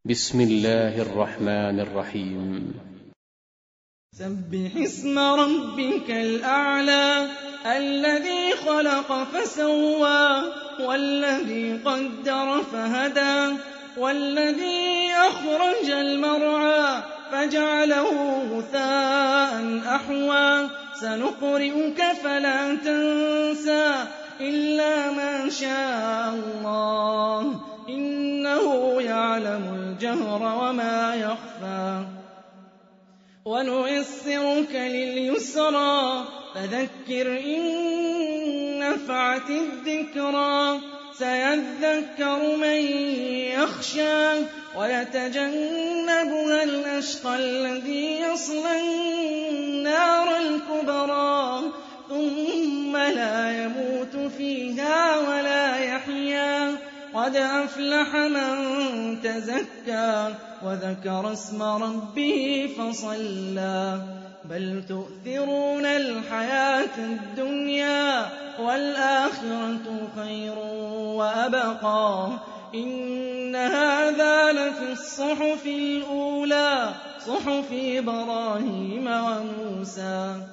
بسم الله الرحمن الرحيم. سبح اسم ربك الأعلى الذي خلق فسوى والذي قدر فهدى والذي أخرج المرعى فجعله غثاء أحوى سنقرئك فلا تنسى إلا ما شاء الله إنه يعلم الجهر وما يخفى ونيسرك لليسرى فذكر إن نفعت الذكرى سيذكر من يخشى ويتجنبها الأشقى الذي يصلى النار الكبرى ثم لا يموت فيها ولا يحيا قد أفلح من تزكى وذكر اسم ربه فصلى بل تؤثرون الحياة الدنيا والآخرة خير وأبقى إن هذا لفي الصحف الأولى صحف إبراهيم وموسى